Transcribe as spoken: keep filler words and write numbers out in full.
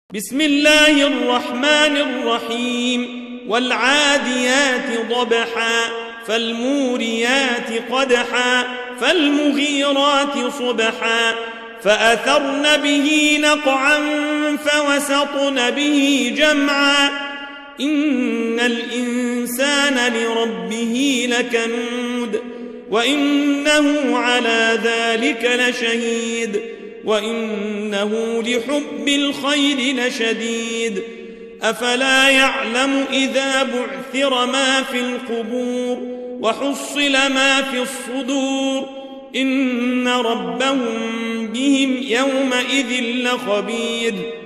بسم الله الرحمن الرحيم والعاديات ضبحا فالموريات قدحا فالمغيرات صبحا فأثرن به نقعا فوسطن به جمعا إن الإنسان لربه لكنود وإنه على ذلك لشهيد وإنه لحب الخير لشديد أفلا يعلم إذا بعثر ما في القبور وحصل ما في الصدور إن ربهم بهم يومئذ لخبير